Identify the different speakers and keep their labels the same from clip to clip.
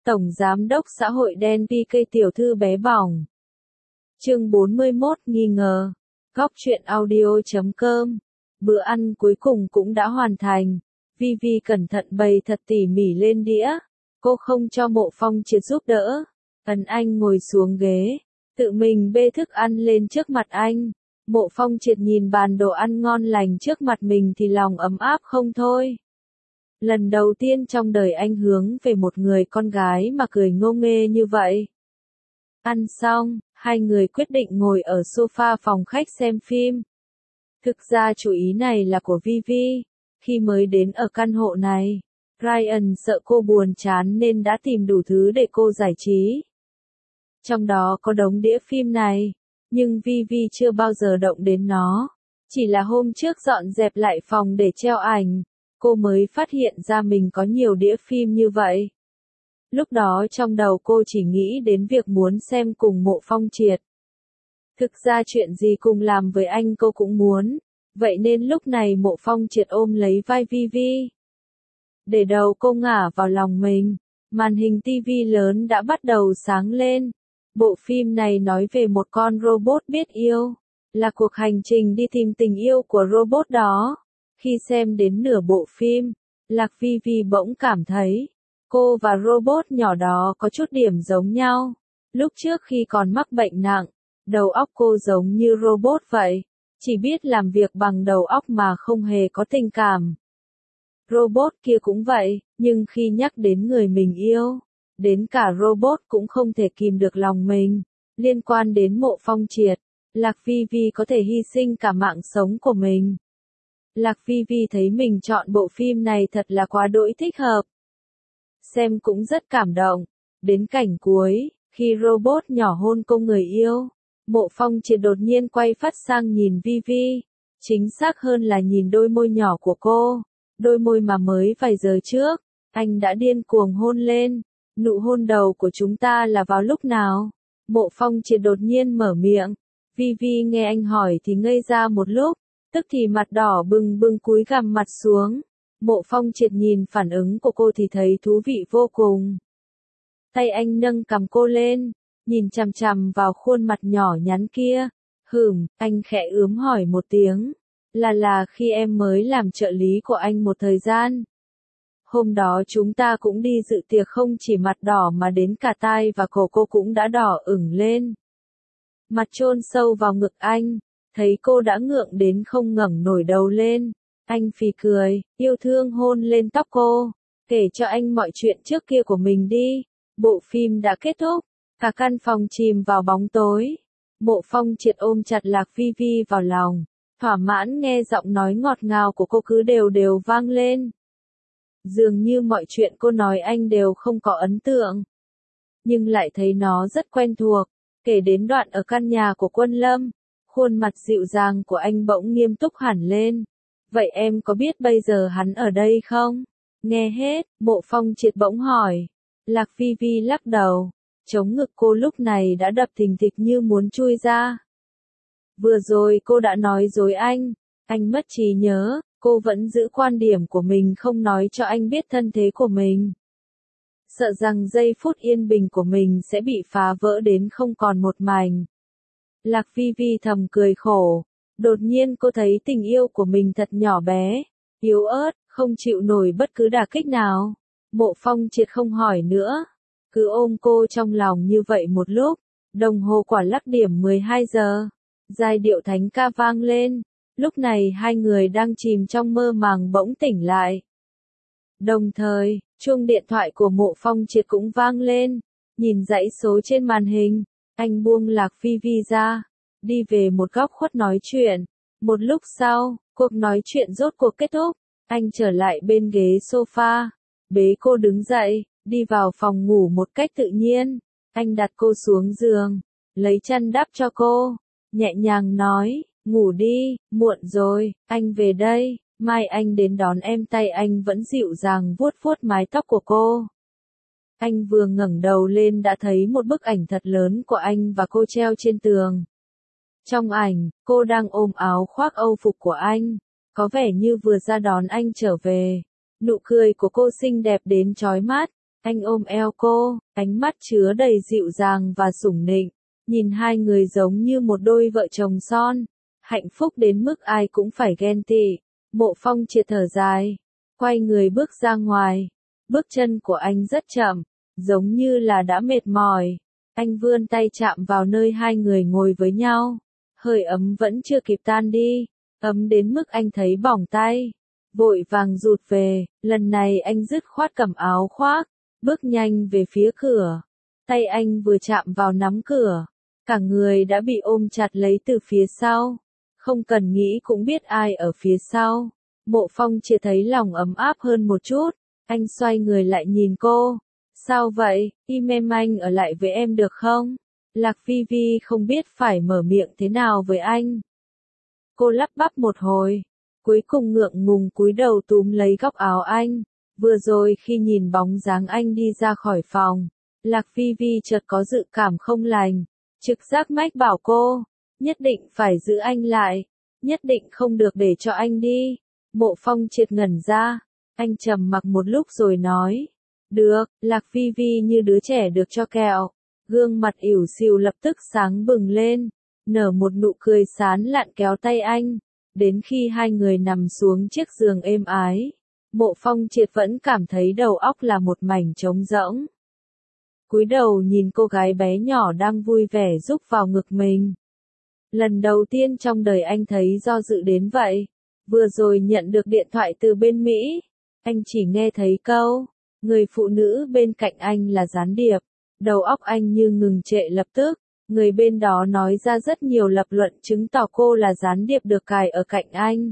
Speaker 1: Tổng Giám đốc xã hội đen PK tiểu thư bé bỏng. Chương 41 nghi ngờ. Góc truyện audio.com. Bữa ăn cuối cùng cũng đã hoàn thành. Vivi cẩn thận bày thật tỉ mỉ lên đĩa. Cô không cho Mộ Phong Triệt giúp đỡ. Ấn Anh ngồi xuống ghế, tự mình bê thức ăn lên trước mặt anh. Mộ Phong Triệt nhìn bàn đồ ăn ngon lành trước mặt mình thì lòng ấm áp không thôi. Lần đầu tiên trong đời anh hướng về một người con gái mà cười ngô nghê như vậy. Ăn xong, hai người quyết định ngồi ở sofa phòng khách xem phim. Thực ra chủ ý này là của Vivi. Khi mới đến ở căn hộ này, Ryan sợ cô buồn chán nên đã tìm đủ thứ để cô giải trí. Trong đó có đống đĩa phim này, nhưng Vivi chưa bao giờ động đến nó. Chỉ là hôm trước dọn dẹp lại phòng để treo ảnh, cô mới phát hiện ra mình có nhiều đĩa phim như vậy. Lúc đó trong đầu cô chỉ nghĩ đến việc muốn xem cùng Mộ Phong Triệt. Thực ra chuyện gì cùng làm với anh cô cũng muốn, vậy nên lúc này Mộ Phong Triệt ôm lấy vai Vivi. Để đầu cô ngả vào lòng mình, màn hình tivi lớn đã bắt đầu sáng lên. Bộ phim này nói về một con robot biết yêu, là cuộc hành trình đi tìm tình yêu của robot đó. Khi xem đến nửa bộ phim, Lạc Vivi bỗng cảm thấy, cô và robot nhỏ đó có chút điểm giống nhau. Lúc trước khi còn mắc bệnh nặng, đầu óc cô giống như robot vậy, chỉ biết làm việc bằng đầu óc mà không hề có tình cảm. Robot kia cũng vậy, nhưng khi nhắc đến người mình yêu, đến cả robot cũng không thể kìm được lòng mình. Liên quan đến Mộ Phong Triệt, Lạc Vivi có thể hy sinh cả mạng sống của mình. Lạc Vivi thấy mình chọn bộ phim này thật là quá đỗi thích hợp. Xem cũng rất cảm động. Đến cảnh cuối, khi robot nhỏ hôn cô người yêu, Mộ Phong Triệt đột nhiên quay phát sang nhìn Vivi. Chính xác hơn là nhìn đôi môi nhỏ của cô. Đôi môi mà mới vài giờ trước, anh đã điên cuồng hôn lên. Nụ hôn đầu của chúng ta là vào lúc nào? Mộ Phong Triệt đột nhiên mở miệng. Vivi nghe anh hỏi thì ngây ra một lúc, tức thì mặt đỏ bừng bừng cúi gằm mặt xuống. Mộ Phong Triệt nhìn phản ứng của cô thì thấy thú vị vô cùng. Tay anh nâng cằm cô lên, nhìn chằm chằm vào khuôn mặt nhỏ nhắn kia. Anh khẽ ướm hỏi một tiếng. Là khi em mới làm trợ lý của anh một thời gian. Hôm đó chúng ta cũng đi dự tiệc, không chỉ mặt đỏ mà đến cả tai và cổ cô cũng đã đỏ ửng lên. Mặt chôn sâu vào ngực anh, thấy cô đã ngượng đến không ngẩng nổi đầu lên. Anh phì cười, yêu thương hôn lên tóc cô. Kể cho anh mọi chuyện trước kia của mình đi. Bộ phim đã kết thúc, cả căn phòng chìm vào bóng tối. Mộ Phong Triệt ôm chặt Lạc Vivi vào lòng, thỏa mãn nghe giọng nói ngọt ngào của cô cứ đều đều vang lên. Dường như mọi chuyện cô nói anh đều không có ấn tượng, nhưng lại thấy nó rất quen thuộc. Kể đến đoạn ở căn nhà của Quân Lâm, khuôn mặt dịu dàng của anh bỗng nghiêm túc hẳn lên. Vậy em có biết bây giờ hắn ở đây không? Nghe hết, Mộ Phong Triệt bỗng hỏi. Lạc Vivi lắc đầu, chống ngực cô lúc này đã đập thình thịch như muốn chui ra. Vừa rồi cô đã nói dối anh mất trí nhớ, cô vẫn giữ quan điểm của mình không nói cho anh biết thân thế của mình. Sợ rằng giây phút yên bình của mình sẽ bị phá vỡ đến không còn một mảnh. Lạc Vivi thầm cười khổ, đột nhiên cô thấy tình yêu của mình thật nhỏ bé, yếu ớt, không chịu nổi bất cứ đả kích nào. Mộ Phong Triệt không hỏi nữa, cứ ôm cô trong lòng như vậy một lúc. Đồng hồ quả lắc điểm 12 giờ. Giai điệu thánh ca vang lên, lúc này hai người đang chìm trong mơ màng bỗng tỉnh lại. Đồng thời, chuông điện thoại của Mộ Phong Triệt cũng vang lên, nhìn dãy số trên màn hình, anh buông Lạc Vivi ra, đi về một góc khuất nói chuyện. Một lúc sau, cuộc nói chuyện rốt cuộc kết thúc, anh trở lại bên ghế sofa, bế cô đứng dậy, đi vào phòng ngủ một cách tự nhiên. Anh đặt cô xuống giường, lấy chăn đắp cho cô, nhẹ nhàng nói, ngủ đi, muộn rồi, anh về đây, mai anh đến đón em. Tay anh vẫn dịu dàng vuốt vuốt mái tóc của cô. Anh vừa ngẩng đầu lên đã thấy một bức ảnh thật lớn của anh và cô treo trên tường. Trong ảnh, cô đang ôm áo khoác Âu phục của anh, có vẻ như vừa ra đón anh trở về. Nụ cười của cô xinh đẹp đến chói mắt, Anh ôm eo cô, ánh mắt chứa đầy dịu dàng và sủng nịnh, nhìn hai người giống như một đôi vợ chồng son, hạnh phúc đến mức ai cũng phải ghen tị. Mộ Phong Triệt thở dài, quay người bước ra ngoài, bước chân của anh rất chậm, giống như là đã mệt mỏi. Anh vươn tay chạm vào nơi hai người ngồi với nhau, hơi ấm vẫn chưa kịp tan đi, ấm đến mức anh thấy bỏng tay, vội vàng rụt về, lần này anh dứt khoát cầm áo khoác, bước nhanh về phía cửa. Tay anh vừa chạm vào nắm cửa, cả người đã bị ôm chặt lấy từ phía sau, không cần nghĩ cũng biết ai ở phía sau. Mộ Phong chỉ thấy lòng ấm áp hơn một chút, anh xoay người lại nhìn cô. Sao vậy, im em, anh ở lại với em được không? Lạc Phi Vi không biết phải mở miệng thế nào với anh. Cô lắp bắp một hồi, cuối cùng ngượng ngùng cúi đầu túm lấy góc áo anh. Vừa rồi khi nhìn bóng dáng anh đi ra khỏi phòng, Lạc Phi Vi chợt có dự cảm không lành, trực giác mách bảo cô, nhất định phải giữ anh lại, nhất định không được để cho anh đi. Mộ Phong Triệt ngẩn ra, anh trầm mặc một lúc rồi nói, được. Lạc Phi Vi như đứa trẻ được cho kẹo, gương mặt ỉu xìu lập tức sáng bừng lên, nở một nụ cười sán lạn kéo tay anh, đến khi hai người nằm xuống chiếc giường êm ái. Mộ Phong Triệt vẫn cảm thấy đầu óc là một mảnh trống rỗng. Cúi đầu nhìn cô gái bé nhỏ đang vui vẻ rúc vào ngực mình. Lần đầu tiên trong đời anh thấy do dự đến vậy. Vừa rồi nhận được điện thoại từ bên Mỹ, anh chỉ nghe thấy câu, người phụ nữ bên cạnh anh là gián điệp. Đầu óc anh như ngừng trệ lập tức, người bên đó nói ra rất nhiều lập luận chứng tỏ cô là gián điệp được cài ở cạnh anh.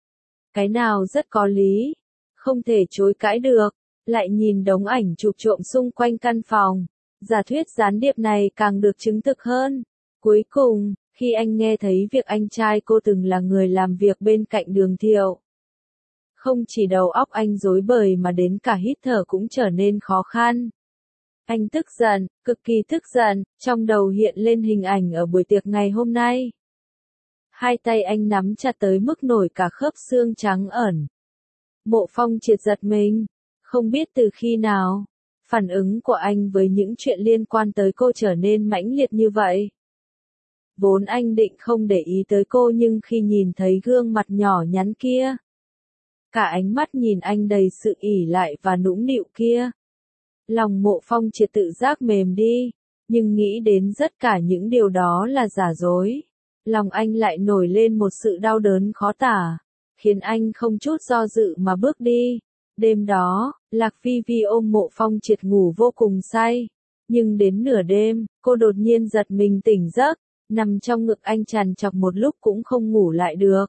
Speaker 1: Cái nào rất có lý, không thể chối cãi được, lại nhìn đống ảnh chụp trộm xung quanh căn phòng, giả thuyết gián điệp này càng được chứng thực hơn. Cuối cùng, khi anh nghe thấy việc anh trai cô từng là người làm việc bên cạnh Đường Thiệu, không chỉ đầu óc anh rối bời mà đến cả hít thở cũng trở nên khó khăn. Anh tức giận, cực kỳ tức giận, trong đầu hiện lên hình ảnh ở buổi tiệc ngày hôm nay. Hai tay anh nắm chặt tới mức nổi cả khớp xương trắng ẩn. Mộ Phong Triệt giật mình, không biết từ khi nào, phản ứng của anh với những chuyện liên quan tới cô trở nên mãnh liệt như vậy. Vốn anh định không để ý tới cô nhưng khi nhìn thấy gương mặt nhỏ nhắn kia, cả ánh mắt nhìn anh đầy sự ỉ lại và nũng nịu kia, lòng Mộ Phong Triệt tự giác mềm đi, nhưng nghĩ đến tất cả những điều đó là giả dối, lòng anh lại nổi lên một sự đau đớn khó tả, khiến anh không chút do dự mà bước đi. Đêm đó, Lạc Phi Vi ôm Mộ Phong Triệt ngủ vô cùng say, nhưng đến nửa đêm, cô đột nhiên giật mình tỉnh giấc, nằm trong ngực anh trằn trọc một lúc cũng không ngủ lại được.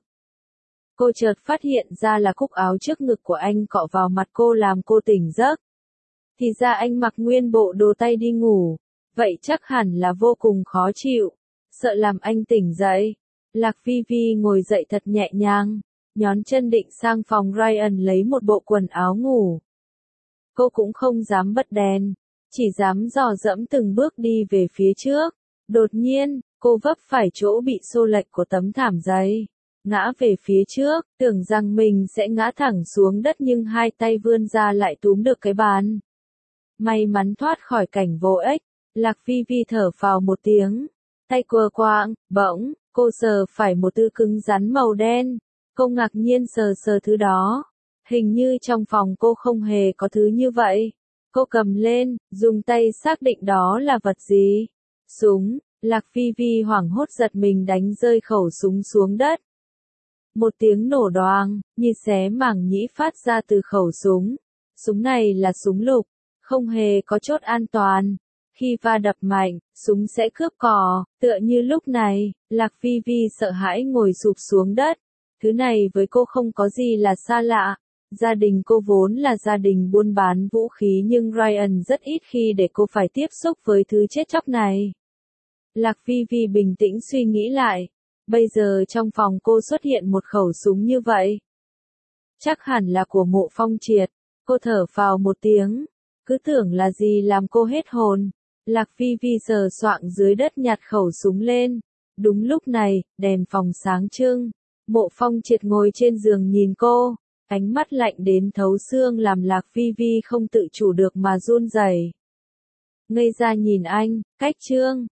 Speaker 1: Cô chợt phát hiện ra là cúc áo trước ngực của anh cọ vào mặt cô làm cô tỉnh giấc. Thì ra anh mặc nguyên bộ đồ tây đi ngủ, vậy chắc hẳn là vô cùng khó chịu, sợ làm anh tỉnh dậy. Lạc Phi Vi ngồi dậy thật nhẹ nhàng, nhón chân định sang phòng Ryan lấy một bộ quần áo ngủ. Cô cũng không dám bật đèn, chỉ dám dò dẫm từng bước đi về phía trước. Đột nhiên, cô vấp phải chỗ bị xô lệch của tấm thảm dày, ngã về phía trước, tưởng rằng mình sẽ ngã thẳng xuống đất nhưng hai tay vươn ra lại túm được cái bàn. May mắn thoát khỏi cảnh vô ích, Lạc Phi Vi thở phào một tiếng, tay quơ quạng, bỗng, cô sờ phải một thứ cứng rắn màu đen, cô ngạc nhiên sờ sờ thứ đó, hình như trong phòng cô không hề có thứ như vậy. Cô cầm lên, dùng tay xác định đó là vật gì. Súng. Lạc Phi Vi hoảng hốt giật mình đánh rơi khẩu súng xuống đất. Một tiếng nổ đoàng, như xé màng nhĩ phát ra từ khẩu súng. Súng này là súng lục, không hề có chốt an toàn. Khi va đập mạnh, súng sẽ cướp cò, tựa như lúc này, Lạc Phi Vi sợ hãi ngồi sụp xuống đất. Thứ này với cô không có gì là xa lạ. Gia đình cô vốn là gia đình buôn bán vũ khí nhưng Ryan rất ít khi để cô phải tiếp xúc với thứ chết chóc này. Lạc Phi Vi bình tĩnh suy nghĩ lại, bây giờ trong phòng cô xuất hiện một khẩu súng như vậy. Chắc hẳn là của Mộ Phong Triệt, cô thở phào một tiếng, cứ tưởng là gì làm cô hết hồn. Lạc Phi Vi sờ soạng dưới đất nhặt khẩu súng lên, đúng lúc này, đèn phòng sáng trưng, Mộ Phong Triệt ngồi trên giường nhìn cô, Ánh mắt lạnh đến thấu xương làm Lạc Phi Vi không tự chủ được mà run rẩy. Ngây ra nhìn anh, Cách Trương,